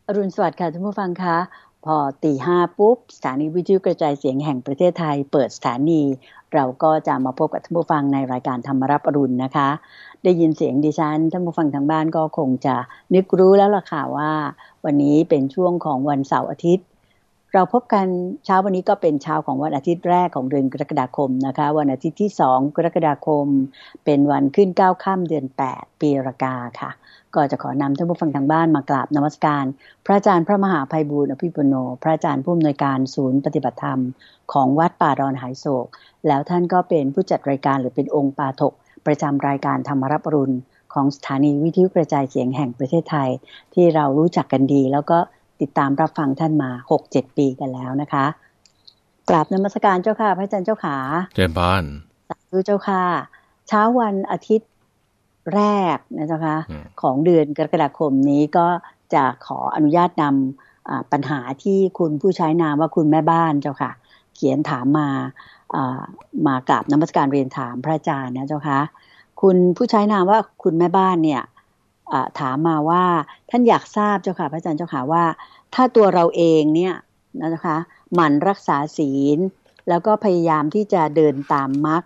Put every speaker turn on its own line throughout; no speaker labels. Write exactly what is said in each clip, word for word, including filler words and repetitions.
อรุณสวัสดิ์ค่ะท่านผู้ฟังคะพอตีห้าปุ๊บสถานีวิทยุกระจายเสียงแห่งประเทศไทยเปิดสถานีเราก็จะมาพบกับท่านผู้ฟังในรายการธรรมรับอรุณนะคะได้ยินเสียงดิฉันท่านผู้ฟังทางบ้านก็คงจะนึกรู้แล้วล่ะค่ะว่าวันนี้เป็นช่วงของวันเสาร์อาทิตย์เราพบกันเช้าวันนี้ก็เป็นเช้าของวันอาทิตย์แรกของเดือนกรกฎาคมนะคะวันอาทิตย์ที่สองกรกฎาคมเป็นวันขึ้นเก้าค่ำเดือนแปดปีรากาค่ะก็จะขอนำท่านผู้ฟังทางบ้านมากราบนมัสการพระอาจารย์พระมหาไพบูลย์อภิปุโนพระอาจารย์ผู้อำนวยการศูนย์ปฏิบัติธรรมของวัดป่าดอนหายโศกแล้วท่านก็เป็นผู้จัดรายการหรือเป็นองค์ปาฐกประจำรายการธรรมรับอรุณของสถานีวิทยุกระจายเสียงแห่งประเทศไทยที่เรารู้จักกันดีแล้วก็ติดตามรับฟังท่านมา หกเจ็ด ปีกันแล้วนะคะกราบนมัสการเจ้าค่ะพระอาจารย์เจ้าขา
เจริญพร
สาธุเจ้าค่ะเช้าวันอาทิตย์แรกนะเจ้าค่ะของเดือนกรกฎาคมนี้ก็จะขออนุญาตนำปัญหาที่คุณผู้ใช้นามว่าคุณแม่บ้านเจ้าค่ะเขียนถามมามากราบนมัสการเรียนถามพระอาจารย์นะเจ้าค่ะคุณผู้ใช้นามว่าคุณแม่บ้านเนี่ยถามมาว่าท่านอยากทราบเจ้าค่ะพระอาจารย์เจ้าค่ะว่าถ้าตัวเราเองเนี่ยนะคะหมั่นรักษาศีลแล้วก็พยายามที่จะเดินตามมรรค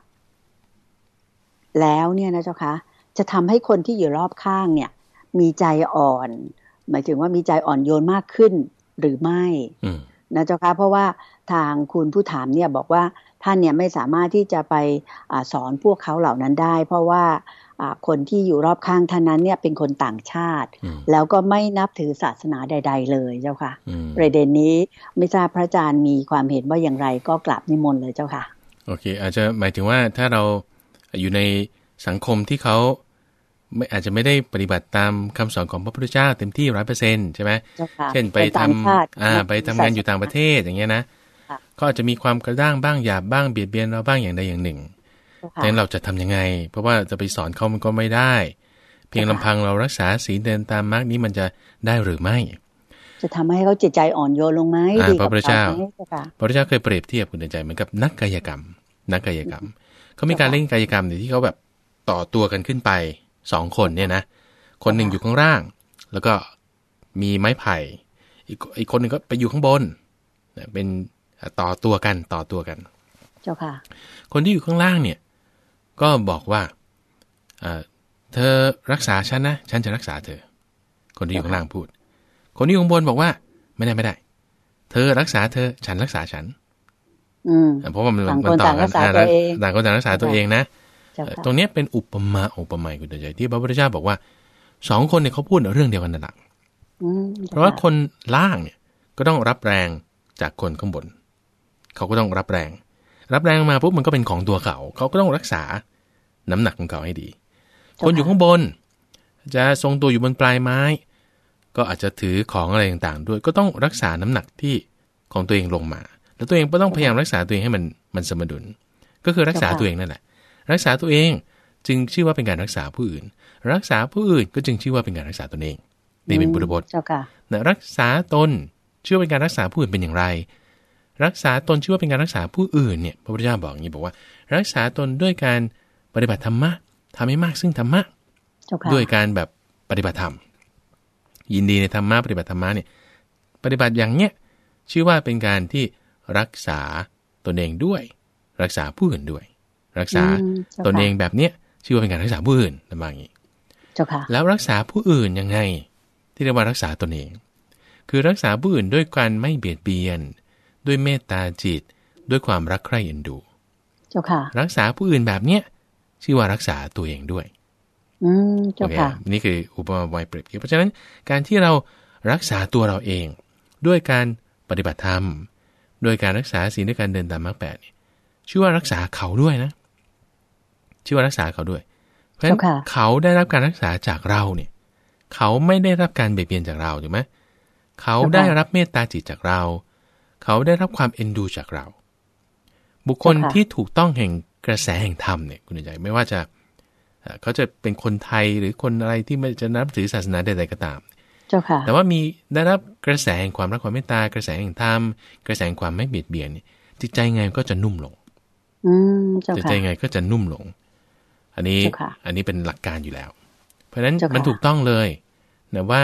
แล้วเนี่ยนะเจ้าค่ะจะทำให้คนที่อยู่รอบข้างเนี่ยมีใจอ่อนหมายถึงว่ามีใจอ่อนโยนมากขึ้นหรือไม่นะเจ้าค่ะเพราะว่าทางคุณผู้ถามเนี่ยบอกว่าท่านเนี่ยไม่สามารถที่จะไปอาสอนพวกเขาเหล่านั้นได้เพราะว่าคนที่อยู่รอบข้างท่านนั้นเนี่ยเป็นคนต่างชาติแล้วก็ไม่นับถือศาสนาใดๆเลยเจ้าค่ะประเด็นนี้ไม่ทราบพระอาจารย์มีความเห็นว่าอย่างไรก็กราบนิมนต์เลยเจ้าค่ะ
โอเคอาจจะหมายถึงว่าถ้าเราอยู่ในสังคมที่เขาไม่อาจจะไม่ได้ปฏิบัติตามคำสอนของพระพุทธเจ้าเต็มที่ ร้อยเปอร์เซ็นต์ ใช่ไหมเช่นไปทำอ่าไปทำงานอยู่ต่างประเทศอย่างเงี้ยนะก็อาจจะมีความกระด้างบ้างหยาบบ้างเบียดเบียนเราบ้างอย่างใดอย่างหนึ่งแต่เราจะทำยังไงเพราะว่าจะไปสอนเขามันก็ไม่ได้เพียงลำพังเรารักษาศีลเดินตามมรรคนี้มันจะได้หรือไม่
จะทำให้เขาจิตใจอ่อนโยนลงไหมดีกับเราไหม
พระพุทธเจ้าเคยเปรียบเทียบคุณใจเหมือนกับนักกายกรรมนักกายกรรมเขามีการเล่นกายกรรมที่เขาแบบต่อตัวกันขึ้นไปสองคนเนี่ยนะคนหนึ่งอยู่ข้างล่างแล้วก็มีไม้ไผ่อีกอีกคนหนึ่งก็ไปอยู่ข้างบนเป็นต่อตัวกันต่อตัวกัน
เจ้าค่ะ
คนที่อยู่ข้างล่างเนี่ยก็บอกว่าเธอรักษาฉันนะฉันจะรักษาเธอคนที่อยู่ข้างล่างพูดคนที่อยู่ข้างบนบอกว่าไม่ได้ไม่ได้เธอรักษาเธอฉันรักษาฉันเพราะว่ามันมันต่อกันต่างคนต่างรักษาตัวเองนะตรงนี้เป็นอุปมาอุปไมยคุณใจที่พระพุทธเจ้าบอกว่าสองคนเนี่ยเขาพูดเรื่องเดียวกันนั่นแหละเพราะว่าคนล่างเนี่ยก็ต้องรับแรงจากคนข้างบนเขาก็ต้องรับแรงรับแรงมาปุ๊บมันก็เป็นของตัวเขาเขาก็ต้องรักษาน้ำหนักของเขาให้ดีคนอยู่ข้างบนจะทรงตัวอยู่บนปลายไม้ก็อาจจะถือของอะไรต่างๆด้วยก็ต้องรักษาน้ำหนักที่ของตัวเองลงมาแล้วตัวเองก็ต้องพยายามรักษาตัวเองให้มันมันสมดุลก็คือรักษาตัวเองนั่นแหละรักษาตัวเองจึงชื่อว่าเป็นการรักษาผู้อื่นรักษาผู้อื่นก็จึงชื่อว่าเป็นการรักษาตนเองนี่เป็นพุทธพจน์นะรักษาตนชื่อว่าเป็นการรักษาผู้อื่นเป็นอย่างไรรักษาตนชื่อว่าเป็นการรักษาผู้อื่นเนี่ยพระพุทธเจ้าบอกอย่างนี้บอกว่ารักษาตนด้วยการปฏิบัติธรรมะทำให้มากซึ่งธรรมะด้วยการแบบปฏิบัติธรรมยินดีในธรรมะปฏิบัติธรรมะเนี่ยปฏิบัติอย่างเนี้ยชื่อว่าเป็นการที่รักษาตนเองด้วยรักษาผู้อื่นด้วยรักษาตนเองแบบเนี้ยชื่อว่าเป็นการรักษาผู้อื่นประมาณนี้แล้วรักษาผู้อื่นยังไงที่เรียกว่ารักษาตนเองคือรักษาผู้อื่นด้วยการไม่เบียดเบียนด้วยเมตตาจิตด้วยความรักใคร่เอ็นดู
เจ้าค่ะ
รักษาผู้อื่นแบบเนี้ยชื่อว่ารักษาตัวเองด้วย
อืมเจ้าค่ะ
นี่คืออุปมาไวยเปรียบเทียบเพราะฉะนั้นการที่เรารักษาตัวเราเองด้วยการปฏิบัติธรรมโดยการรักษาศีลด้วยการเดินตามมรรคแปดเนี่ยชื่อว่ารักษาเขาด้วยนะชื่อว่ารักษาเขาด้วยเพราะฉะนั้นเขาได้รับการรักษาจากเราเนี่ยเขาไม่ได้รับการเบียดเบียนจากเราถูกไหมเขาได้รับเมตตาจิตจากเราเขาได้รับความเอ็นดูจากเราบุคคลที่ถูกต้องแห่งกระแสแห่งธรรมเนี่ยคุณใหญ่ไม่ว่าจะเขาจะเป็นคนไทยหรือคนอะไรที่ไม่จะนับถือศาสนาใดๆก็ตามแต่ว่ามีได้รับกระแสแห่งความรักความเมตตากระแสแห่งธรรมกระแสแห่งความไม่เบียดเบียนเนี่ยจิตใจไงก็จะนุ่มลงจิตใจไงก็จะนุ่มลงอันนี้อันนี้เป็นหลักการอยู่แล้วเพราะฉะนั้นมันถูกต้องเลยนะว่า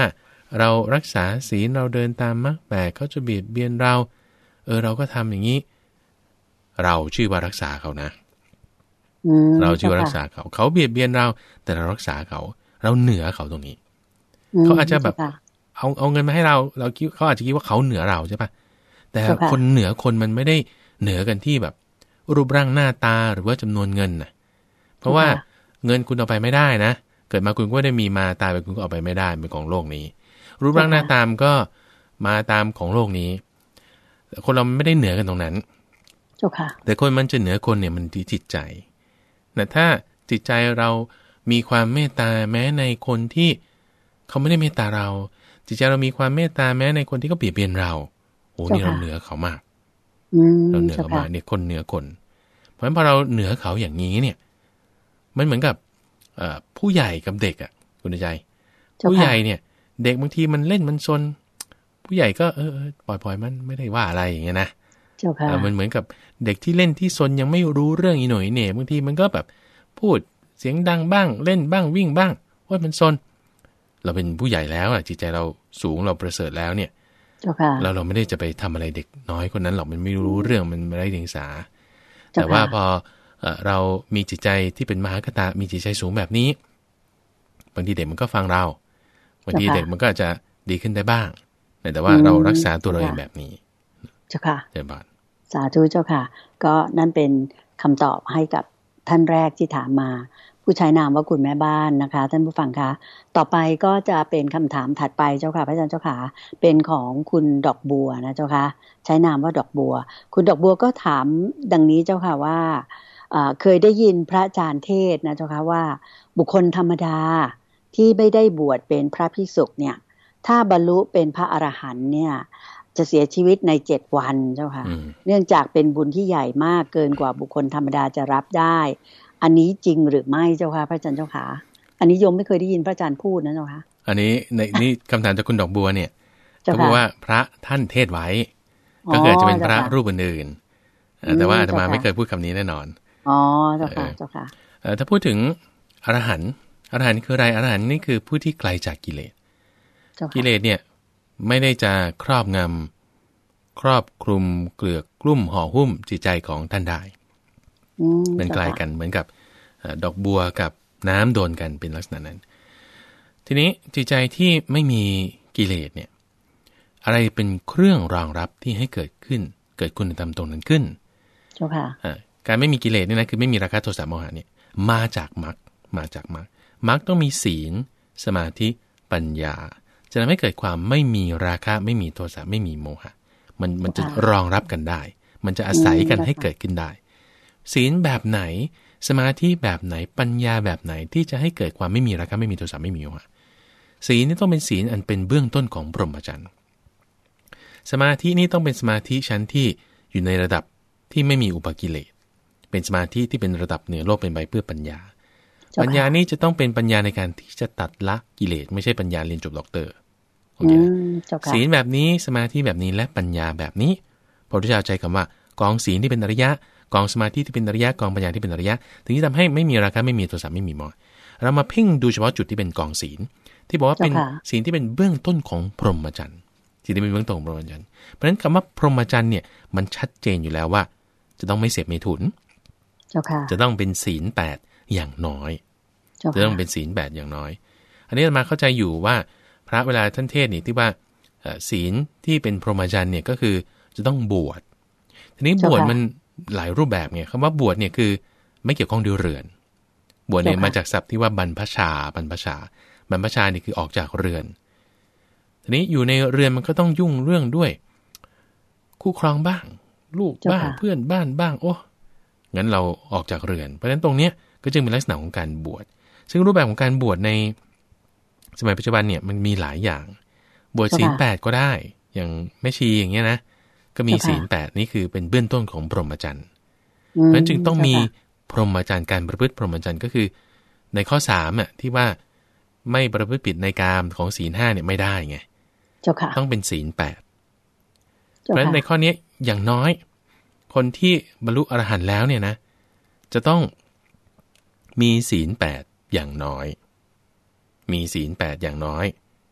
เรารักษาศีลเราเดินตามมรรคแปดเขาจะเบียดเบียนเราเออเราก็ทำอย่างนี้เราชื่อว่ารักษาเขานะเราชื่อว่ารักษาเขาเขาเบียดเบียนเราแต่เรารักษาเขาเราเหนือเขาตรงนี้เขาอาจจะแบบเอาเอาเงินมาให้เราเราคิดเขาอาจจะคิดว่าเขาเหนือเราใช่ปะแต่คนเหนือคนมันไม่ได้เหนือกันที่แบบรูปร่างหน้าตาหรือว่าจำนวนเงินนะเพราะว่าเงินคุณเอาไปไม่ได้นะเกิดมาคุณก็ไม่ได้มีมาตายไปคุณก็เอาไปไม่ได้เป็นของโลกนี้รูปร่างหน้าตามก็มาตามของโลกนี้คนเราไม่ได้เหนือกันตรงนั้นแต่คนมันจะเหนือคนเนี่ยมันที่จิตใจแต่ถ้าจิตใจเรามีความเมตตาแม้ในคนที่เขาไม่ได้เมตตาเราจิตใจเรามีความเมตตาแม้ในคนที่เขาเบียดเบียนเราโอ้นี่เราเหนือเขามากเราเหนือเขามากเนี่ยคนเหนือคนเพราะฉะนั้นพอเราเหนือเขาอย่างนี้เนี่ยมันเหมือนกับผู้ใหญ่กับเด็กอ่ะคุณใจผู้ใหญ่เนี่ยเด็กบางทีมันเล่นมันซนผู้ใหญ่ก็เออปล่อยปล่อยมันไม่ได้ว่าอะไรอย่างเงี้ยนะมันเหมือนกับเด็กที่เล่นที่ซนยังไม่รู้เรื่องอีหน่อยเนี่ยบางทีมันก็แบบพูดเสียงดังบ้างเล่นบ้างวิ่งบ้างว่ามันซนเราเป็นผู้ใหญ่แล้วอ่ะจิตใจเราสูงเราประเสริฐแล้วเนี่ยเราเราไม่ได้จะไปทำอะไรเด็กน้อยคนนั้นหรอกมันไม่รู้เรื่องมันไม่ได้เดียงสาแต่ว่าพอเรามีจิตใจที่เป็นมหากตามีจิตใจสูงแบบนี้บางทีเด็กมันก็ฟังเราบางทีเด็กมันก็จะดีขึ้นได้บ้างแต่ว่าเรารักษาตัวเราเองแบบนี้
เจ้าค่ะ
เจ้าบ้าน
สาธุเจ้าค่ะก็นั่นเป็นคำตอบให้กับท่านแรกที่ถามมาผู้ใช้นามว่าคุณแม่บ้านนะคะท่านผู้ฟังคะต่อไปก็จะเป็นคำถามถัดไปเจ้าค่ะพระอาจารย์เจ้าค่ะเป็นของคุณดอกบัวนะเจ้าค่ะใช้นามว่าดอกบัวคุณดอกบัวก็ถามดังนี้เจ้าค่ะว่าเคยได้ยินพระอาจารย์เทศนะเจ้าค่ะว่าบุคคลธรรมดาที่ไม่ได้บวชเป็นพระภิกษุเนี่ยถ้าบรรลุเป็นพระอรหันต์เนี่ยจะเสียชีวิตในเจ็ดวันเจ้าค่ะเนื่องจากเป็นบุญที่ใหญ่มากเกินกว่าบุคคลธรรมดาจะรับได้อันนี้จริงหรือไม่เจ้าค่ะพระอาจารย์เจ้าค่ะอันนี้โยมไม่เคยได้ยินพระอาจารย์พูดนะเจ้าค่ะ
อันนี้ในนี่คำถามจากคุณดอกบัวเนี่ยเขาบอกว่าพระท่านเทศไว้ก็เกิดจะเป็นพระรูปอื่นๆแต่ว่าอาตมาไม่เคยพูดคำนี้แน่นอน
อ๋อเจ้าค่ะเจ้าค่ะ
ถ้าพูดถึงอรหันต์อรหันต์คืออะไรอรหันต์นี่คือผู้ที่ไกลจากกิเลสกิเลสเนี่ยไม่ได้จะครอบงำครอบคลุมเกลือกกลุ่มห่อหุ้มจิตใจของท่านได้เป็นไกลกันเหมือนกับดอกบัวกับน้ำโดนกันเป็นลักษณะนั้นทีนี้จิตใจที่ไม่มีกิเลสเนี่ยอะไรเป็นเครื่องรองรับที่ให้เกิดขึ้นเกิดคุณธรรมตรงนั้นขึ้น
เจ้าค่ะ
การไม่มีกิเลสเนี่ยนะคือไม่มีราคะโทสะโมหะเนี่ยมาจากมรรคมาจากมรรคมรรคต้องมีศีลสมาธิปัญญาจะทำให้เกิดความไม่มีราคะไม่มีโทสะไม่มีโมหะมันมันจะรองรับกันได้มันจะอาศัยกันให้เกิดขึ้นได้ศีลแบบไหนสมาธิแบบไหนปัญญาแบบไหนที่จะให้เกิดความไม่มีราคะไม่มีโทสะไม่มีโมหะศีลนี่ต้องเป็นศีลอันเป็นเบื้องต้นของพรหมจรรย์สมาธินี่ต้องเป็นสมาธิชั้นที่อยู่ในระดับที่ไม่มีอุปกิเลสเป็นสมาธิที่เป็นระดับเหนือโลกเป็นไปเพื่อปัญญาปัญญานี้จะต้องเป็นปัญญาในการที่จะตัดละกิเลสไม่ใช่ปัญญาเรียนจบด็อกเตอร์ศีลแบบนี้สมาธิแบบนี้และปัญญาแบบนี้พระพุทธเจ้าใจคำว่ากองศีลที่เป็นอริยะกองสมาธิที่เป็นอริยะกองปัญญาที่เป็นอริยะถึงที่ทำให้ไม่มีราคะไม่มีโทสะไม่มีโมหะเรามาเพ่งดูเฉพาะจุดที่เป็นกองศีลที่บอกว่าเป็นศีลที่เป็นเบื้องต้นของพรหมจรรย์ศีลที่เป็นเบื้องต้นของพรหมจรรย์เพราะฉะนั้นคำว่าพรหมจรรย์เนี่ยมันชัดเจนอยู่แล้วว่าจะต้องไม่เสพเมถุนจะต้องเป็นศีลแปดอย่างน้อยจะต้องเป็นศีลแปดอย่างน้อยอันนี้มาเข้าใจอยู่ว่าพระเวลาท่านเทศนี่ที่ว่าศีลที่เป็นพรหมจรรย์เนี่ยก็คือจะต้องบวชทีนี้บวชมันหลายรูปแบบไงคำว่าบวชเนี่ยคือไม่เกี่ยวข้องด้วยเรือนบวชเนี่ยมาจากศัพท์ที่ว่าบรรพชาบรรพชาบรรพชานี่คือออกจากเรือนทีนี้อยู่ในเรือนมันก็ต้องยุ่งเรื่องด้วยคู่ครองบ้างลูกบ้างเพื่อนบ้านบ้างโอ้งั้นเราออกจากเรือนเพราะฉะนั้นตรงเนี้ยก็จึงเป็นลักษณะของการบวชซึ่งรูปแบบของการบวชในสมัยปัจจุบันเนี่ยมันมีหลายอย่างบวชศีลแปดก็ได้อย่างแม่ชีอย่างเงี้ยนะก็มีศีลแปดนี่คือเป็นเบื้องต้นของพรหมจรรย์เพราะฉะนั้นจึงต้องมีพรหมจรรย์การประพฤติพรหมจรรย์ก็คือในข้อสามอ่ะที่ว่าไม่ประพฤติผิดในกามของศีลห้าเนี่ยไม่ได้ไงต้องเป็นศีลแปดเพราะฉะนั้นในข้อนี้อย่างน้อยคนที่บรรลุอรหันต์แล้วเนี่ยนะจะต้องมีศีลแปดอย่างน้อยมีศีลแปดอย่างน้อย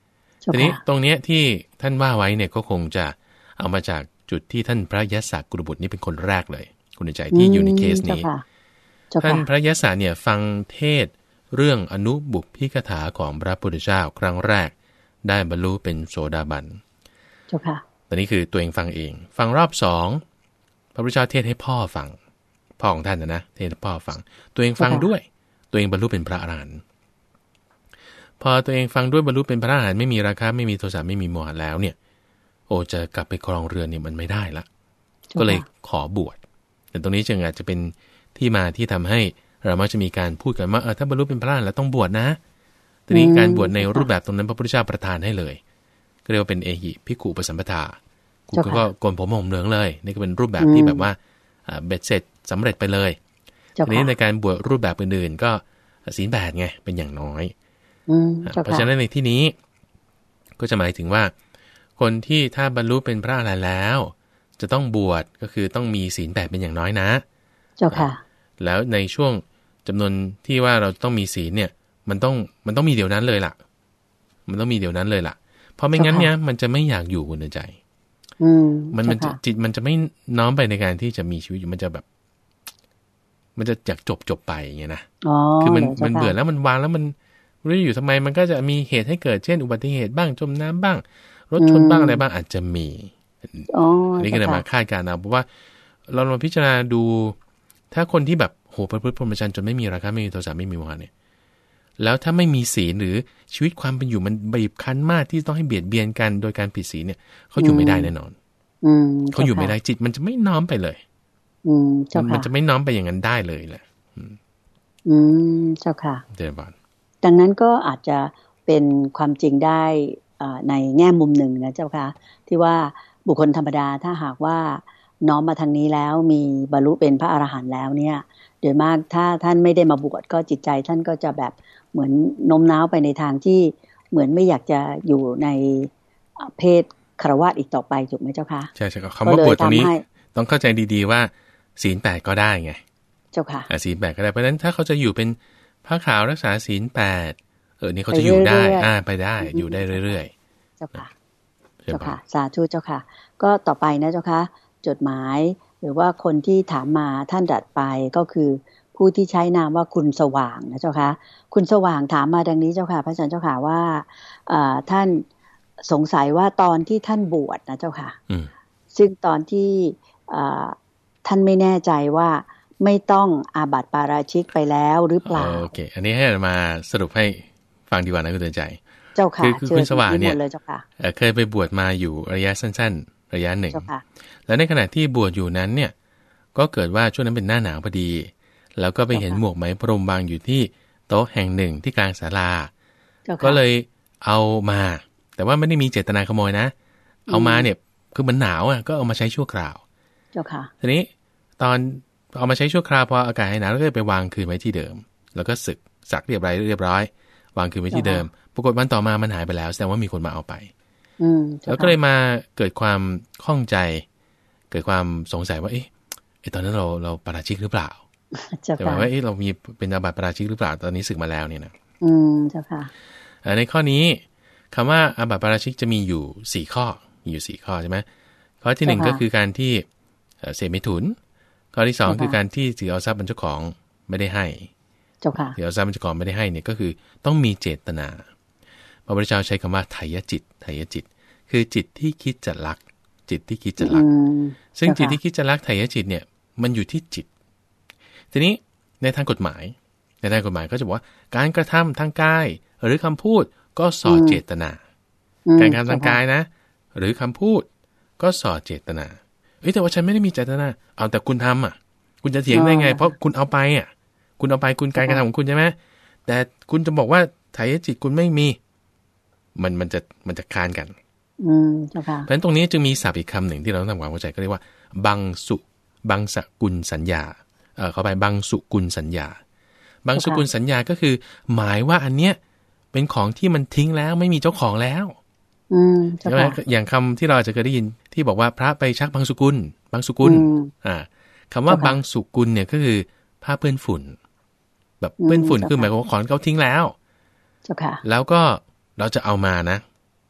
ทีนี้ตรงเนี้ยที่ท่านว่าไว้เนี่ยก็คงจะเอามาจากจุดที่ท่านพระยศกุลบุตรนี่เป็นคนแรกเลยคุณใจที่อยู่ในเคสนี้ท่านพระยศเนี่ยฟังเทศเรื่องอนุบุพพิกถาของพระพุทธเจ้าครั้งแรกได้บรรลุเป็นโสดาบัน
เจ้าค่ะ
ตอนนี้คือตัวเองฟังเองฟังรอบสองพระพุทธเจ้าเทศให้พ่อฟังพ่อของท่านนะนะเทศให้พ่อฟังตัวเองฟังด้วยตัวเองบรรลุเป็นพระอรหันต์พอตัวเองฟังด้วยบรรลุเป็นพระอรหันต์ไม่มีราคะไม่มีโทสะไม่มีโมหะแล้วเนี่ยโอ้จะกลับไปครองเรือนเนี่ยมันไม่ได้ละก็เลยขอบวชแต่ตรงนี้จึงอาจจะเป็นที่มาที่ทำให้เรามักจะมีการพูดกันว่าเออถ้าบรรลุเป็นพระอรหันต์แล้วต้องบวชนะทีนี้การบวชในรูปแบบตรงนั้นพระพุทธเจ้าประทานให้เลยก็เรียกว่าเป็นเอหิภิกขุปสัมปทาคุณก็โกนผมห่มเหลืองเลยนี่ก็เป็นรูปแบบที่แบบว่าเบ็ดเสร็จสำเร็จไปเลยทีนี้ในการบวชรูปแบบอื่นๆก็ศีลแปดไงเป็นอย่างน้อยเพราะฉะนั้นในที่นี้ก็จะหมายถึงว่าคนที่ถ้าบรรลุเป็นพระอรหันต์แล้วจะต้องบวชก็คือต้องมีศีลแปดเป็นอย่างน้อยนะ
เจ้าค่ะ
แล้วในช่วงจำนวนที่ว่าเราต้องมีศีลเนี่ยมันต้องมันต้องมีเดี๋ยวนั้นเลยล่ะมันต้องมีเดี๋ยวนั้นเลยล่ะเพราะไม่งั้นเนี่ยมันจะไม่อยากอยู่คุณใจมันมันจิตมันจะไม่น้อมไปในการที่จะมีชีวิตอยู่มันจะแบบมันจะอยากจบจบไปอย่างเงี้ยนะคือมันมันเบื่อแล้วมันวางแล้วมันไม่รู้อยู่ทำไมมันก็จะมีเหตุให้เกิดเช่นอุบัติเหตุบ้างจมน้ำบ้างรถชนบ้างอะไรบ้างอาจจะมีอันนี้ก็เลยมาคาดการณ์เอาเพราะว่าเราลองพิจารณาดูถ้าคนที่แบบโหประพฤติพรหมจรรย์จนไม่มีราคะไม่มีโทสะไม่มีโมหะเนี่ยแล้วถ้าไม่มีศีลหรือชีวิตความเป็นอยู่มันบีบคั้นมากที่ต้องให้เบียดเบียนกันโดยการผิดศีลเนี่ยเขาอยู่ไม่ได้แน่นอนเขาอยู่ไม่ได้จิตมันจะไม่น้อมไปเลยมันจะไม่น้อมไปอย่างนั้นได้เลยแหละ
อืมเจ้าค่ะ
เดี๋ยวก่อน
ดังนั้นก็อาจจะเป็นความจริงได้ในแง่มุมหนึ่งนะเจ้าค่ะที่ว่าบุคคลธรรมดาถ้าหากว่าน้อมมาทางนี้แล้วมีบรรลุเป็นพระอรหันต์แล้วเนี่ยโดยมากถ้าท่านไม่ได้มาบวชก็จิตใจท่านก็จะแบบเหมือนโน้มน้าวไปในทางที่เหมือนไม่อยากจะอยู่ในเพศฆราวาสอีกต่อไปถูกไหมเจ้าคะ
ใช่ใช่คำว่าบวชตรงนี้ต้องเข้าใจดีๆว่าศีลแปดก็ได้ไง
เจ้าค่ะ
ศีลแปดก็ได้เพราะฉะนั้นถ้าเขาจะอยู่เป็นพระขาวรักษาศีลแปดเออนี่เขาจะอยู่ได้อ่าไปได้อยู่ได้เรื่อย
ๆเจ้าค่ะเจ้าค่ะสาธุเจ้าค่ะก็ต่อไปนะเจ้าค่ะจดหมายหรือว่าคนที่ถามมาท่านดัดไปก็คือผู้ที่ใช้นามว่าคุณสว่างนะเจ้าค่ะคุณสว่างถามมาดังนี้เจ้าค่ะพระอาจารย์เจ้าค่ะว่าท่านสงสัยว่าตอนที่ท่านบวชนะเจ้าค่ะซึ่งตอนที่ท่านไม่แน่ใจว่าไม่ต้องอาบัติปาราชิกไปแล้วหรือเปล่า
โอเคอันนี้ให้มาสรุปให้ฟังดีกว่านะคุณเตือนใจ
เจ้าค่ะ
คือคุณสว่างเนี่ยเคยไปบวชมาอยู่ระยะสั้นๆระยะหนึ่งแล้วในขณะที่บวชอยู่นั้นเนี่ยก็เกิดว่าช่วงนั้นเป็นหน้าหนาวพอดีแล้วก็ไปเห็นหมวกไหมพรมวางอยู่ที่โต๊ะแห่งหนึ่งที่กลางศาลาก็เลยเอามาแต่ว่าไม่ได้มีเจตนาขโมยนะเอามาเนี่ยคือมันหนาวอ่ะก็เอามาใช้ชั่วคราว
เจ้าค่ะ
ทีนี้ตอนเอามาใช้ชั่วคราวพออากาศหนาวแล้วก็ไปวางคืนไว้ที่เดิมแล้วก็สึกสักเรียบร้อยเรียบร้อยวางคืนไว้ที่เดิมปรากฏวันต่อมามันหายไปแล้วแสดงว่ามีคนมาเอาไปแล้วก็เลยมาเกิดความข้องใจเกิดความสงสัยว่าเอ๊ะไอ้ตอนนั้นเราเราปาราชิกหรือเปล่าแต่ว่าเอ๊ะเรามีเป็นอาบัติปาราชิกหรือเปล่าตอนนี้สึกมาแล้วเนี่ยนะ
อืมเจ้าค่ะ
ในข้อนี้คำว่าอาบัติปาราชิกจะมีอยู่สี่ข้อมีอยู่สี่ข้อใช่ไหมข้อที่หนึ่งก็คือการที่เสพเมถุนข้อที่สองคือการที่ถือเอาทรัพย์เป็นเจ้าของไม่ได้ให้
เจ้าค่ะ
ถือเอาทรัพย์เป็นเจ้าของไม่ได้ให้เนี่ยก็คือต้องมีเจตนาพระพุทธเจ้าใช้คำว่าไถยจิตไถยจิตคือจิตที่คิดจะลักจิตที่คิดจะลักซึ่งจิตที่คิดจะลักไถยจิตเนี่ยมันอยู่ที่จิตทีนี้ในทางกฎหมายในทางกฎหมายก็จะบอกว่าการกระทำทางกายหรือคำพูดก็ส่อเจตนาการกระทำทางกายนะหรือคำพูดก็ส่อเจตนาเอ้ยแต่ว่าฉันไม่ได้มีเจตนาเอาแต่คุณทำอ่ะคุณจะเถียงได้ไงเพราะคุณเอาไปอ่ะคุณเอาไปคุณการกระทำของคุณใช่ไหมแต่คุณจะบอกว่าไถยจิตคุณไม่มีมันมันจะมันจะค้านกัน
อืมเจ้าค่ะ
เพราะฉะนั้นตรงนี้จึงมีศัพท์อีกคำหนึ่งที่เราต้องทำความเข้าใจก็เรียกว่าบังสุบังสกุลสัญญาเอ่อเข้าไปบังสุกุลสัญญาบังสุกุลสัญญาก็คือหมายว่าอันเนี้ยเป็นของที่มันทิ้งแล้วไม่มีเจ้าของแล้ว
อืม
ใช่ไหมอย่างคำที่เราจะเคยได้ยินที่บอกว่าพระไปชักบังสุกุลบังสุกุลอ่าคำว่าบังสุกุลเนี่ยก็คือผ้าเปื้อนฝุ่นแบบเปื้อนฝุ่นคือหมายความว่าของเขาทิ้งแล้ว
เจ้าค่ะ
แล้วก็เราจะเอามานะ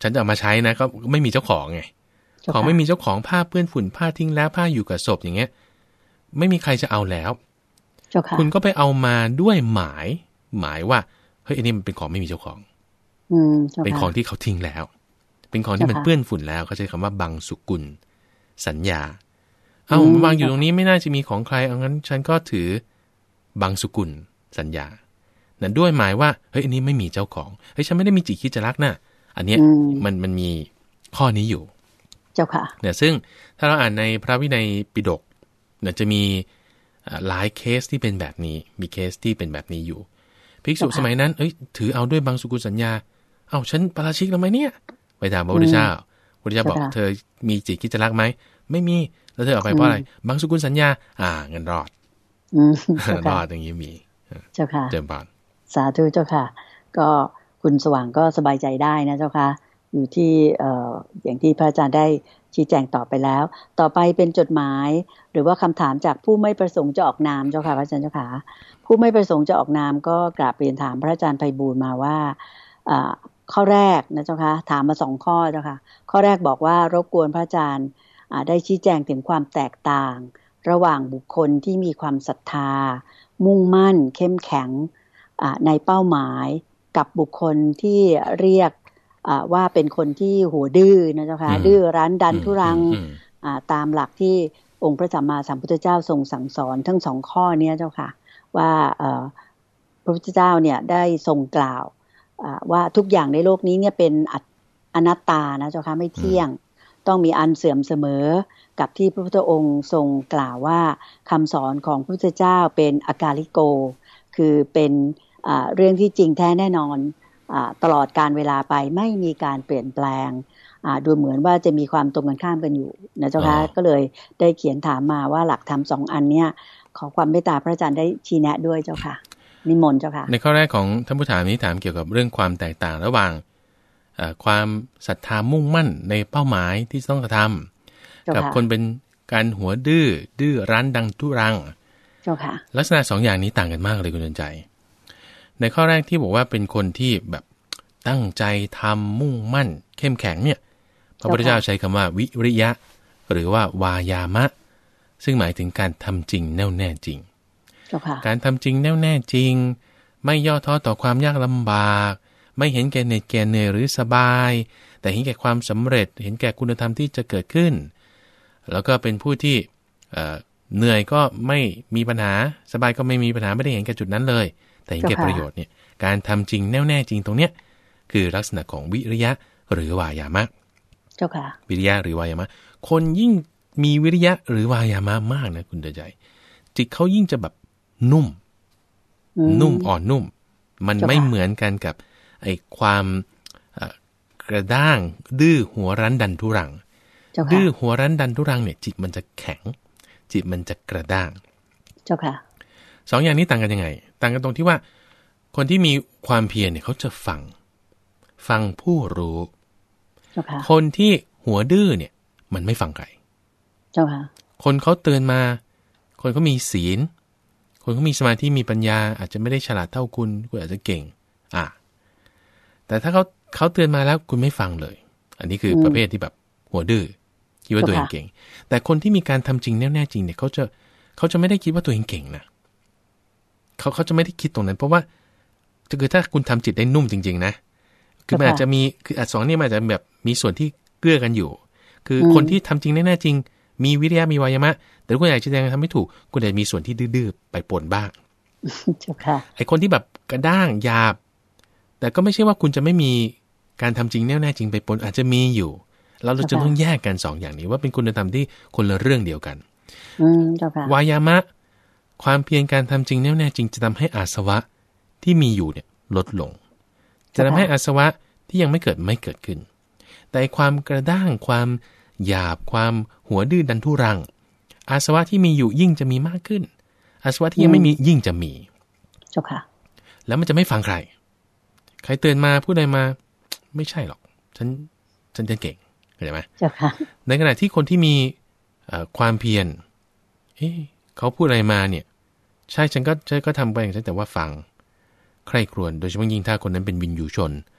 ฉันจะเอามาใช้นะก็ไม่มีเจ้าของไงของไม่มีเจ้าของผ้าเปื้อนฝุ่นผ้าทิ้งแล้วผ้าอยู่กับศพอย่างเงี้ยไม่มีใครจะเอาแล้วคุณก็ไปเอามาด้วยหมายหมายว่าเฮ้ยอันนี้มันเป็นของไม่มีเจ้าของเป็นของที่เขาทิ้งแล้วเป็นของที่มันเปื้อนฝุ่นแล้วเขาใช้คำว่าบังสุกุลสัญญาเอ้าวางอยู่ตรงนี้ไม่น่าจะมีของใครเอางั้นฉันก็ถือบังสุกุลสัญญานั่นด้วยหมายว่าเฮ้ยอันนี้ไม่มีเจ้าของเฮ้ยฉันไม่ได้มีจิตคิดจะรักนะอันเนี้ยมันมันมีข้อนี้อยู่
เจ้าค่ะ
เนี่ยซึ่งถ้าเราอ่านในพระวินัยปิฎกเนี่ยจะมีหลายเคสที่เป็นแบบนี้มีเคสที่เป็นแบบนี้อยู่ภิกษุสมัยนั้นเอ้ยถือเอาด้วยบังสุกุลสัญญาเอ้าฉันปาราชิกแล้วไหมเนี่ยไปถามพระพุทธเจ้าพระพุทธเจ้าบอกเธอมีจิตคิดจะรักไหมไม่มีแล้วเธอออกไปเพราะอะไรบังสุกุลสัญญาอ่าเงินรอดรอดอย่างนี้มี
เจ้าค่ะ
เจิมบาน
สาธุเจ้าค่ะก็คุณสว่างก็สบายใจได้นะเจ้าค่ะอยู่ที่เอ่ออย่างที่พระอาจารย์ได้ชี้แจงต่อไปแล้วต่อไปเป็นจดหมายหรือว่าคำถามจากผู้ไม่ประสงค์จะออกนามเจ้าค่ะพระอาจารย์เจ้าค่ะผู้ไม่ประสงค์จะออกนามก็กราบเรียนถามพระอาจารย์ไพบูลย์มาว่าอ่าข้อแรกนะเจ้าค่ะถามมาสองข้อเจ้าค่ะข้อแรกบอกว่ารบกวนพระอาจารย์ได้ชี้แจงถึงความแตกต่างระหว่างบุคคลที่มีความศรัทธามุ่งมั่นเข้มแข็งในเป้าหมายกับบุคคลที่เรียกว่าเป็นคนที่หัวดื้อนะเจ้าค่ะดื้อรั้นดันทุรังตามหลักที่องค์พระสัมมาสัมพุทธเจ้าทรงสั่งสอนทั้งสองข้อนี้เจ้าค่ะว่าพระพุทธเจ้าเนี่ยได้ทรงกล่าวว่าทุกอย่างในโลกนี้เนี่ยเป็นอนัตตานะเจ้าค่ะไม่เที่ยงต้องมีอันเสื่อมเสมอกับที่พระพุทธองค์ทรงกล่าวว่าคำสอนของพระพุทธเจ้าเป็นอากาลิโกคือเป็นเรื่องที่จริงแท้แน่นอนตลอดการเวลาไปไม่มีการเปลี่ยนแปลงดูเหมือนว่าจะมีความตรงกันข้ามกันอยู่นะเจ้าค่ะก็เลยได้เขียนถามมาว่าหลักธรรมสองอันเนี้ยขอความเมตตาพระอาจารย์ได้ชี้แนะด้วยเจ้าค่ะนิมนต์เจ้าค่ะ
ในข้อแรกของท่านผู้ถามนี้ถามเกี่ยวกับเรื่องความแตกต่างระหว่างความศรัทธามุ่งมั่นในเป้าหมายที่ต้องกระทำกับคนเป็นการหัวดื้อดื้อรั้นดังทุรังลักษณะสองอย่างนี้ต่างกันมากเลยคุณเดินใจในข้อแรกที่บอกว่าเป็นคนที่แบบตั้งใจทำมุ่งมั่นเข้มแข็งเนี่ยพระพุทธเจ้าใช้คำว่าวิริยะหรือว่าวายามะซึ่งหมายถึงการทำจริงแน่วแน่จริงการทำจริงแน่วแน่จริงไม่ย่อท้อต่อความยากลำบากไม่เห็นแก่เหน็ดแก่เหนื่อยหรือสบายแต่เห็นแก่ความสำเร็จเห็นแก่คุณธรรมที่จะเกิดขึ้นแล้วก็เป็นผู้ที่เหนื่อยก็ไม่มีปัญหาสบายก็ไม่มีปัญหาไม่ได้เห็นแก่จุดนั้นเลยแต่เห็นแก่ประโยชน์เนี่ยการทำจริงแน่วแน่จริงตรงเนี้ยคือลักษณะของวิริยะหรือวายามะ
เจ้าค่ะ
วิริยะหรือวายามะคนยิ่งมีวิริยะหรือวายามะมากนะคุณเดชใจจิตเขายิ่งจะแบบนุ่มนุ่มอ่อนนุ่มมันไม่เหมือนกันกับไอ้ความกระด้างดื้อหัวรั้นดันทุรังดื้อหัวรั้นดันทุรังเนี่ยจิตมันจะแข็งจิตมันจะกระด้าง
เจ้าค่ะ
สองอย่างนี้ต่างกันยังไงต่างกันตรงที่ว่าคนที่มีความเพียรเนี่ยเขาจะฟังฟังผู้รู้คนที่หัวดื้อเนี่ยมันไม่ฟังใคร
เจ้าค่ะ
คนเขาเตือนมาคนเขามีศีลคนเขามีสมาธิมีปัญญาอาจจะไม่ได้ฉลาดเท่าคุณคุณอาจจะเก่งอ่ะแต่ถ้าเขาเขาเตือนมาแล้วคุณไม่ฟังเลยอันนี้คือประเภทที่แบบหัวดื้อคิดว่าตัวเองเก่งแต่คนที่มีการทำจริงแน่แน่จริงเนี่ยเขาจะเขาจะไม่ได้คิดว่าตัวเองเก่งนะเขาเขาจะไม่ได้คิดตรงนั้นเพราะว่าคือถ้าคุณทำจิตได้นุ่มจริงๆนะคือมันอาจจะมีคืออันสองนี่มันอาจจะแบบมีส่วนที่เกื้อกันอยู่คือคนที่ทำจริงแน่ๆจริงมีวิริยะมีวายามะแต่คุณอยากจะแสดงทำไม่ถูกคุณอาจจะมีส่วนที่ดื้อๆไปปนบ้างไอ้คนที่แบบกระด้างหยาบแต่ก็ไม่ใช่ว่าคุณจะไม่มีการทำจริงแน่ๆจริงไปปนอาจจะมีอยู่แล้วเราจะต้องแยกกันสองอย่างนี้ว่าเป็นคุณธรรมที่คนละเรื่องเดียวกันวายามะความเพียรการทำจริงแน่ๆจริงจะทำให้อาสวะที่มีอยู่เนี่ยลดลงจะทำให้อาสวะที่ยังไม่เกิดไม่เกิดขึ้นแต่ความกระด้างความหยาบความหัวดื้อดันทุรังอาสวะที่มีอยู่ยิ่งจะมีมากขึ้นอาสวะที่ยังไม่มียิ่งจะมี
เจ้าค่ะ
แล้วมันจะไม่ฟังใครใครเตือนมาพูดอะไรมาไม่ใช่หรอกฉันฉันจะเก่งเข้าใจไหม
เจ้าค่ะ
ในขณะที่คนที่มีความเพียรเอ๊ะเขาพูดอะไรมาเนี่ยใช่ฉันก็ฉันก็ทำไปอย่างนั้นแต่ว่าฟังใครครวญโดยเฉพาะยิ่งถ้าคนนั้นเป็นวินยูชน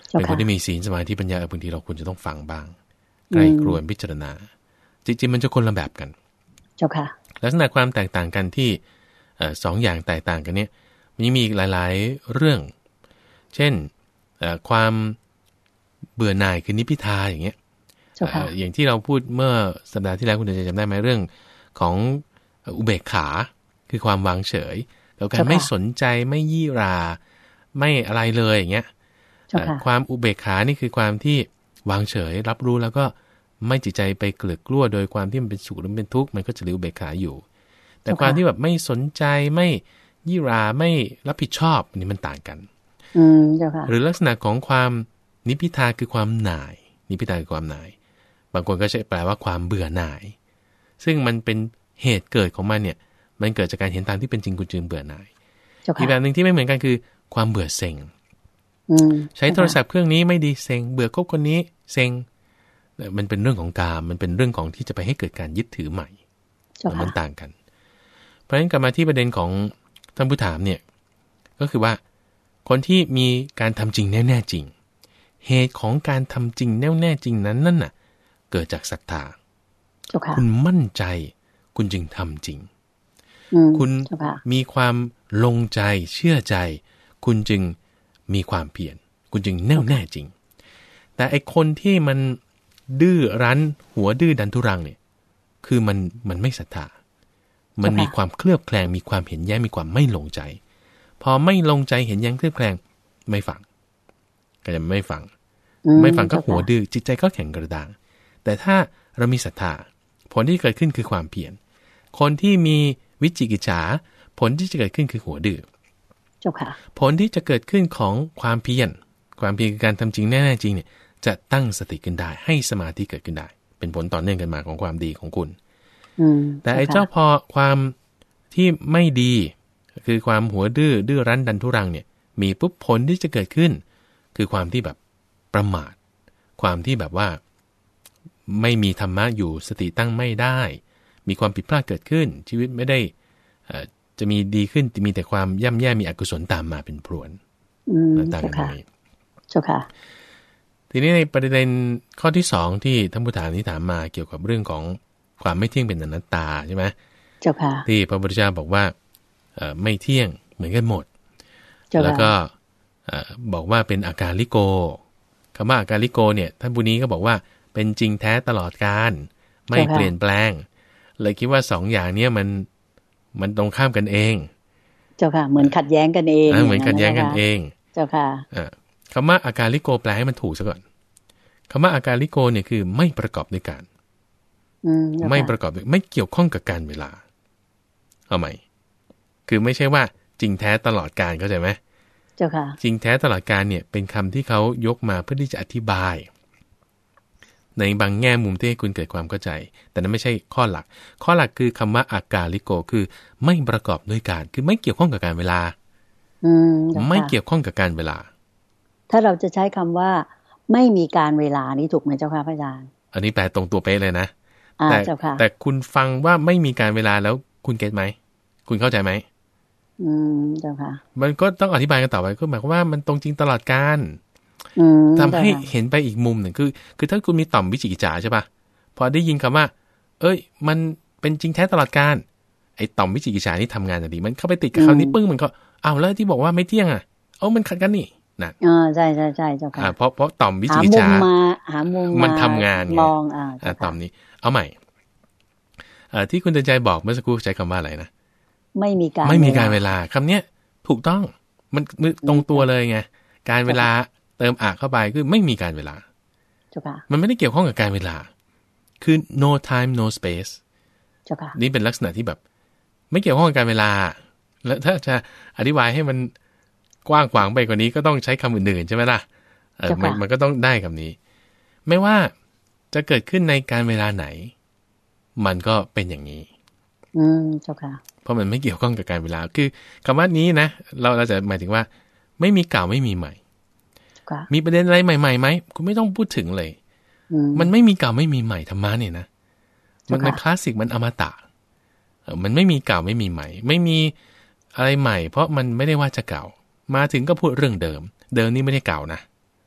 เป็นคนที่มีศีลสมาธิปัญญาบางทีเราควรจะต้องฟังบ้างใคร่ครวญพิจารณาจริงๆมันจะคนละแบบกัน
เจ้าค่ะ
ลักษณะความแตกต่างกันที่สองอย่างแตกต่างกันเนี่ยมันยังมีอีกหลายๆเรื่องเช่นความเบื่อหน่ายคือนิพพิทาอย่างเงี้ยอย่างที่เราพูดเมื่อสัปดาห์ที่แล้วคุณจะจำได้ไหมเรื่องของอุเบกขาคือความวางเฉยแล้วการไม่สนใจไม่ยี่ราไม่อะไรเลยอย่างเงี้ยความอุเบกขานี่คือความที่วางเฉยรับรู้แล้วก็ไม่จิตใจไปเกลือกกลัวโดยความที่มันเป็นสุขหรือเป็นทุกข์มันก็จะเหลืออุเบกขาอยู่แต่ความที่แบบไม่สนใจไม่ยี่ราไม่รับผิดชอบอันนี้มันต่างกัน
อืมเจ้าค่ะ
หรือลักษณะของความนิพพิทาคือความหน่ายนิพพิทาคือความหน่ายบางคนก็ใช้แปลว่าความเบื่อหน่ายซึ่งมันเป็นเหตุเกิดของมันเนี่ยมันเกิดจากการเห็นตามที่เป็นจริงคุณจึงเบื่อหน่ายอีกแบบหนึ่งที่ไม่เหมือนกันคือความเบื่อเซ็งใช้โทรศัพท์เครื่องนี้ไม่ดีเซ็งเบื่อคบคนนี้เซ็งมันเป็นเรื่องของกามมันเป็นเรื่องของที่จะไปให้เกิดการยึดถือใหม่มันต่างกันเพราะฉะนั้นกลับมาที่ประเด็นของท่านผู้ถามเนี่ยก็คือว่าคนที่มีการทำจริงแน่แน่จริงเหตุของการทำจริงแน่แน่จริงนั้นนั่นน่ะเกิดจากศรัทธาคุณมั่นใจคุณจึงทำจริงคุณมีความลงใจเชื่อใจคุณจึงมีความเพียรคุณจึงแน่วแน่จริงแต่ไอคนที่มันดื้อรั้นหัวดื้อดันทุรังเนี่ยคือมันมันไม่ศรัทธามันมีความเคลือบแคลงมีความเห็นแย้งมีความไม่ลงใจพอไม่ลงใจเห็นแย้งเคลือบแคลงไม่ฟังก็จะไม่ฟังไม่ฟังก็หัวดื้อจิตใจก็แข็งกระด้างแต่ถ้าเรามีศรัทธาผลที่เกิดขึ้นคือความเพียรคนที่มีวิจิกิจฉาผลที่จะเกิดขึ้นคือหัวดื้อผลที่จะเกิดขึ้นของความเพียรความเพียรคือการทำจริงแน่ๆจริงเนี่ยจะตั้งสติขึ้นได้ให้สมาธิเกิดขึ้นได้เป็นผลต่อเนื่องกันมาของความดีของคุณแต่ไอ้เจ้าพอความที่ไม่ดีคือความหัวดื้อดื้อรั้นดันทุรังเนี่ยมีปุ๊บผลที่จะเกิดขึ้นคือความที่แบบประมาทความที่แบบว่าไม่มีธรรมะอยู่สติตั้งไม่ได้มีความผิดพลาดเกิดขึ้นชีวิตไม่ได้จะมีดีขึ้นมีแต่ความย่ำแย่มีอกุศลตามมาเป็นพรวนต่างกันนี้
เจ้าค่ะ
ทีนี้ในประเด็นข้อที่สองที่ท่านผู้ถามนี้ถามมาเกี่ยวกับเรื่องของความไม่เที่ยงเป็นอนัตตาใช่ไหม
เจ้าค่ะ
ที่พระพุทธเจ้าบอกว่าไม่เที่ยงเหมือนกันหมดแล้วก็บอกว่าเป็นอาการลิโกคำว่าอาการลิโกเนี่ยท่านผู้นี้ก็บอกว่าเป็นจริงแท้ตลอดกาลไม่เปลี่ยนแปลงเลยคิดว่าสองอย่างนี้มันมันตรงข้ามกันเอง
เจ้าค่ะเหมือนขัดแย้งกันเอง
เหมือนขัดแย้งกันเอง
เจ้าค่ะ
คำว่าอาการลิโกแปลให้มันถูกซะก่อนคำว่าอาการลิโกเนี่ยคือไม่ประกอบด้วยการไม่ประกอบด้วยไม่เกี่ยวข้องกับการเวลาเอาใหม่คือไม่ใช่ว่าจริงแท้ตลอดกาลเข้าใจไหม
เจ้าค่ะ
จริงแท้ตลอดกาลเนี่ยเป็นคำที่เขายกมาเพื่อที่จะอธิบายในบางแง่มุมที่ให้คุณเกิดความเข้าใจแต่นั้นไม่ใช่ข้อหลักข้อหลักคือคำว่าอาการลิโกคือไม่ประกอบด้วยการคือไม่เกี่ยวข้องกับการเวลาไม่เกี่ยวข้องกับการเวลา
ถ้าเราจะใช้คำว่าไม่มีการเวลานี้ถูกไหมเจ้าค่ะพระอาจารย์
อันนี้แปลตรงตัวเป๊ะเลยนะแต่แต่คุณฟังว่าไม่มีการเวลาแล้วคุณเก็ตไหมคุณเข้าใจไหม
อืมเจ้าค่ะ
มันก็ต้องอธิบายกันต่อไปก็หมายความว่ามันตรงจริงตลอดกาลทำให้เห็นไปอีกมุมหนึ่งคือคือถ้าคุณมีต่อมวิจิกิจฉาใช่ป่ะพอได้ยินคำว่าเอ้ยมันเป็นจริงแท้ตลอดกาลไอ้ต่อมวิจิกิจฉานี่ทำงานทันทีมันเข้าไปติดกับคำนี้ปึ้งมันก็อ้าวแล้วที่บอกว่าไม่เที่ยงอ่ะเอ้ามันขัดกันนี่นะ
อ๋อใช่ใช่ใช่เจ้าค่ะ
เพราะเพราะต่อมวิจิกิจฉา
หามุม
มันทำงาน
มองอ่า
ต่อมนี้เอาใหม่ที่คุณเตือนใจบอกเมื่อสักครู่ใช้คำว่าอะไรนะ
ไม่มีการ
ไม่มีการเวลาคำเนี้ยถูกต้องมันตรงตัวเลยไงการเวลาเติมอะเข้าไปคือไม่มีการเวลามันไม่ได้เกี่ยวข้องกับการเวลาคือ no time no space นี่เป็นลักษณะที่แบบไม่เกี่ยวข้องกับการเวลาแล้วถ้าจะอธิบายให้มันกว้างขวางไปกว่านี้ก็ต้องใช้คำอื่นๆใช่ไหมล่ะเออมันมันก็ต้องได้คำนี้ไม่ว่าจะเกิดขึ้นในการเวลาไหนมันก็เป็นอย่างนี้
อืมเจ้าค่ะ
เพราะมันไม่เกี่ยวข้องกับการเวลาคือคำว่านี้นะเราเราจะหมายถึงว่าไม่มีเก่าไม่มีใหม่มีประเด็นอะไรใหม่ๆไหมคุณไม่ต้องพูดถึงเลยมันไม่มีเก่าไม่มีใหม่ธรรมะเนี่ยนะมันมันคลาสสิกมันอมตะมันไม่มีเก่าไม่มีใหม่ไม่มีอะไรใหม่เพราะมันไม่ได้ว่าจะเก่ามาถึงก็พูดเรื่องเดิมเดิมนี่ไม่ได้เก่านะ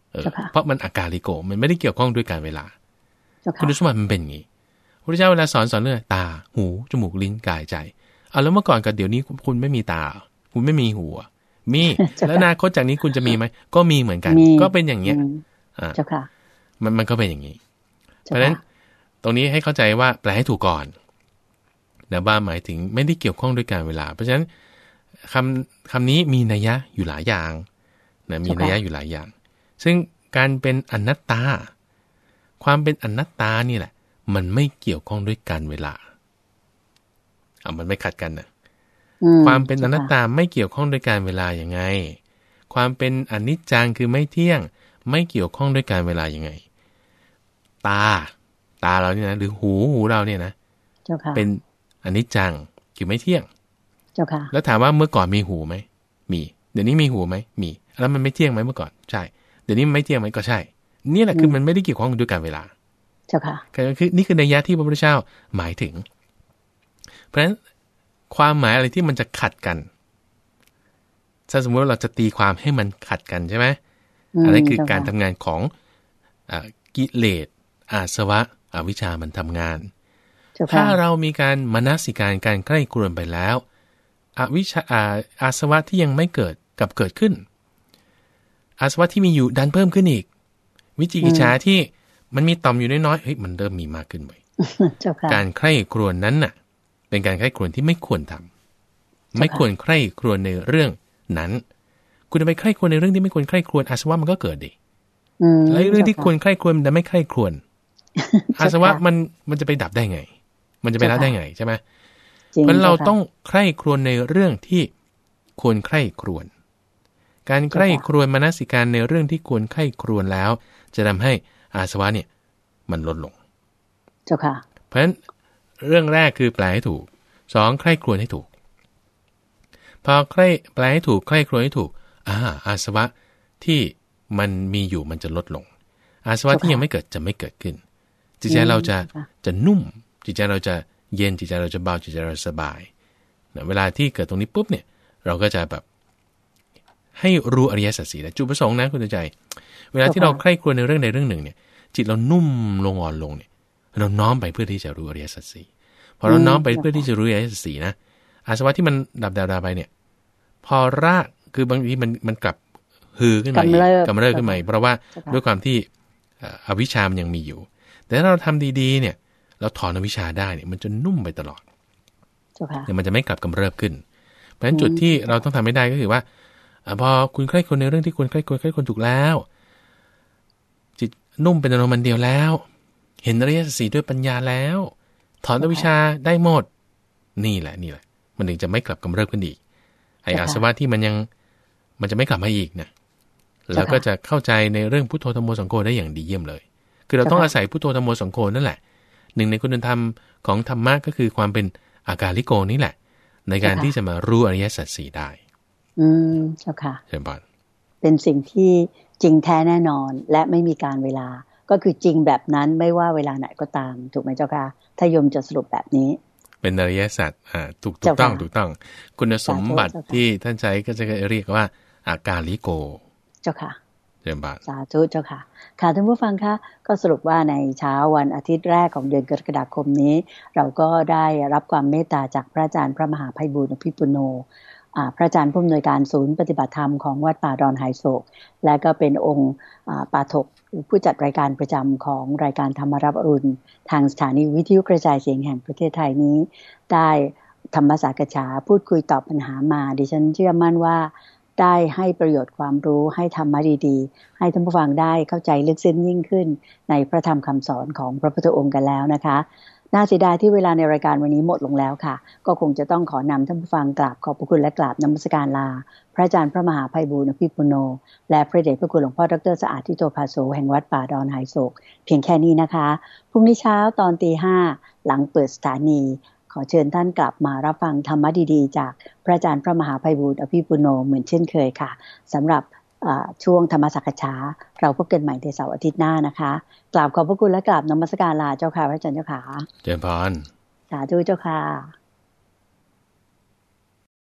เออเพราะมันอากาลิโกมันไม่ได้เกี่ยวข้องด้วยการเวลาคุณสมบัติมันเป็นอย่างนี้พระเจ้าเวลาสอนสอนเรื่องตาหูจมูกลิ้นกายใจเอาแล้วเมื่อก่อนกับเดี๋ยวนี้คุณไม่มีตาคุณไม่มีหูมีแล้วอนาคตจากนี้คุณจะมีไหมก็มีเหมือนกันก็เป็นอย่างเงี้ยอ่ามันมันก็เป็นอย่างนี้เพราะฉะนั้นตรงนี้ให้เข้าใจว่าแปลให้ถูกก่อนนะว่าหมายถึงไม่ได้เกี่ยวข้องด้วยการเวลาเพราะฉะนั้นคำคำนี้มีนัยยะอยู่หลายอย่างนะมีนัยยะอยู่หลายอย่างซึ่งการเป็นอนัตตาความเป็นอนัตตานี่แหละมันไม่เกี่ยวข้องด้วยการเวลาอ่ะมันไม่ขัดกันนะความเป็นอนัตตาไม่เกี่ยวข้องด้วยการเวลาอย่างไงความเป็นอนิจจังคือไม่เที่ยงไม่เกี่ยวข้องด้วยการเวลายังไงตาตาเราเนี่ยนะหรือหูหูเราเนี่ยนะเป็นอนิจจังคือไม่เที่ยงเจ้าค่ะแล้วถามว่าเมื่อก่อนมีหูไหมมีเดี๋ยวนี้มีหูไหมมีแล้วมันไม่เที่ยงไหมเมื่อก่อนใช่เดี๋ยวนี้มันไม่เที่ยงไหมก็ใช่นี่แหละคือมันไม่ได้เกี่ยวข้องด้วยการเวลาเจ้าค่ะคือนี่คือนัยยะที่พระพุทธเจ้าหมายถึงเพราะฉะนั้นความหมายอะไรที่มันจะขัดกันถ้าสมมติว่าเราจะตีความให้มันขัดกันใช่ไหมอันนั้นคือการทำงานของกิเลสอาสวะอวิชชามันทำงานถ้าเรามีการมนสิการการใกล้กลวนไปแล้วอวิชชาอาสวะที่ยังไม่เกิดกับเกิดขึ้นอาสวะที่มีอยู่ดันเพิ่มขึ้นอีกวิจิกิจฉาที่มันมีต่อมอยู่น้อยๆเฮ้ยมันเริ่มมีมากขึ้นไปการใคร่ครวญนั้นน่ะเป็นการใคร่ครวญที่ไม่ควรทำไม่ควรใคร่ครวญในเรื่องนั้นคุณจะไปใคร่ครวญในเรื่องที่ไม่ควรใคร่ครวญอาสวะมันก็เกิดดิแล้วเรื่องที่ควรใคร่ครวญแต่ไม่ใคร่ครวญอาสวะมันมันจะไปดับได้ไงมันจะไปละได้ไงใช่ไหมเพราะเราต้องใคร่ครวญในเรื่องที่ควรใคร่ครวญการใคร่ครวญมนสิการในเรื่องที่ควรใคร่ครวญแล้วจะทำให้อาสวะเนี่ยมันลดลงเจ้าค่ะเพราะฉะนั้นเรื่องแรกคือแปลให้ถูกสองใคร่ครวญให้ถูกพอใคร่แปลให้ถูกใคร่ครวญให้ถูกอ่าอาสวะที่มันมีอยู่มันจะลดลงอาสวะที่ยังไม่เกิดจะไม่เกิดขึ้นจิตใจเราจะจะนุ่มจิตใจเราจะเย็นจิตใจเราจะเบาจิตใจเราสบายเวลาที่เกิดตรงนี้ปุ๊บเนี่ยเราก็จะแบบให้รู้อริยสัจสี่นะจุดประสงค์นะคุณใจเวลาที่เราใคร่ครวญในเรื่องใดเรื่องหนึ่งเนี่ยจิตเรานุ่มลงอ่อนลงเนี่ยเราน้อมไปเพื่อที่จะรู้อริยสัจสี่พอเราน้อมไปเพื่อที่จะรู้อริยสัจสี่นะอาสวะที่มันดับดาวๆไปเนี่ยพอรากคือบางทีมันมันกลับฮือขึ้นมาอีกกำเริบขึ้นมาเพราะว่าด้วยความที่อวิชชามันยังมีอยู่แต่ถ้าเราทำดีๆเนี่ยเราถอนอวิชชาได้เนี่ยมันจะนุ่มไปตลอดแต่มันจะไม่กลับกำเริบขึ้นเพราะฉะนั้นจุดที่เราต้องทำให้ได้ก็คือว่าพอคุณใคร่ครวญในเรื่องที่คุณใคร่ครวญใคร่ครวญถูกแล้วจิตนุ่มเป็นอารมณ์มันเดียวแล้วเห็นอริยสัจสี่ด้วยปัญญาแล้วถอนอวิชชาได้หมดนี่แหละนี่แหละมันถึงจะไม่กลับกำเริบขึ้นอีกไอ้อาสวะที่มันยังมันจะไม่กลับมาอีกนะแล้วก็จะเข้าใจในเรื่องพุทโธธัมโมสังโฆได้อย่างดีเยี่ยมเลยคือเราต้องอาศัยพุทโธธัมโมสังโฆนั่นแหละหนึ่งในคุณธรรมของธรรมะก็คือความเป็นอากาลิโกนี่แหละในการที่จะมารู้อริยสัจสี่ได้อืมเจ้าค่ะเชิญบานเป็นสิ่งที่จริงแท้แน่นอนและไม่มีการเวลาก็คือจริงแบบนั้นไม่ว่าเวลาไหนก็ตามถูกไหมเจ้าค่ะถ้าโยมจะสรุปแบบนี้เป็นอริยสัจอ่าถูกถูกต้องถูกต้องคุณสมบัติที่ท่านใช้ก็จะเรียกว่าอากาลิโกเจ้าค่ะเชิญบานสาธุเจ้าค่ะค่ะท่านผู้ฟังคะก็สรุปว่าในเช้าวันอาทิตย์แรกของเดือนกรกฎาคมนี้เราก็ได้รับความเมตตาจากพระอาจารย์พระมหาไพบูลย์อภิปุโนพระอาจารย์ผู้อำนวยการศูนย์ปฏิบัติธรรมของวัดป่าดอนไหโศกและก็เป็นองค์ปาฐกผู้จัดรายการประจำของรายการธรรมรับอรุณทางสถานีวิทยุกระจายเสียงแห่งประเทศไทยนี้ได้ธรรมสักฉาพูดคุยตอบปัญหามาดิฉันเชื่อมั่นว่าได้ให้ประโยชน์ความรู้ให้ธรรมะดีๆให้ท่านผู้ฟังได้เข้าใจลึกซึ้งยิ่งขึ้นในพระธรรมคำสอนของพระพุทธองค์กันแล้วนะคะน่าเสียดายที่เวลาในรายการวันนี้หมดลงแล้วค่ะก็คงจะต้องขอนำท่านผู้ฟังกราบขอบพระคุณและกราบนมัสการลาพระอาจารย์พระมหาไพบูลย์อภิปุโนและพระเดชพระคุณหลวงพ่อดร.สะอาดทิโตภาโสแห่งวัดป่าดอนไหโศกเพียงแค่นี้นะคะพรุ่งนี้เช้าตอนตีห้าหลังเปิดสถานีขอเชิญท่านกลับมารับฟังธรรมะดีๆจากพระอาจารย์พระมหาไพบูลย์อภิปุโนเหมือนเช่นเคยค่ะสำหรับช่วงธรรมสักฉาเราพบกันใหม่ในเสาร์อาทิตย์หน้านะคะกราบขอบพระคุณและกราบนมัสการลาเจ้าค่ะพระอาจารย์เจ้าค่ะเจริญพรสาธุเจ้าค่ะ